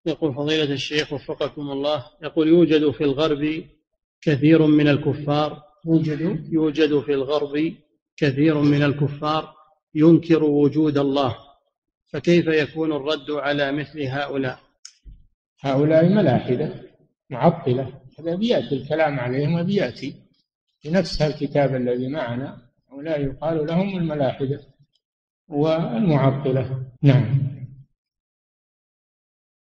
يقول فضيلة الشيخ وفقكم الله، يقول يوجد في الغرب كثير من الكفار يوجد في الغرب كثير من الكفار ينكر وجود الله، فكيف يكون الرد على مثل هؤلاء؟ هؤلاء ملاحدة معطلة، هذا بيأتي الكلام عليهم وبيأتي في نفس الكتاب الذي معنا. هؤلاء يقال لهم الملاحدة والمعطلة. نعم.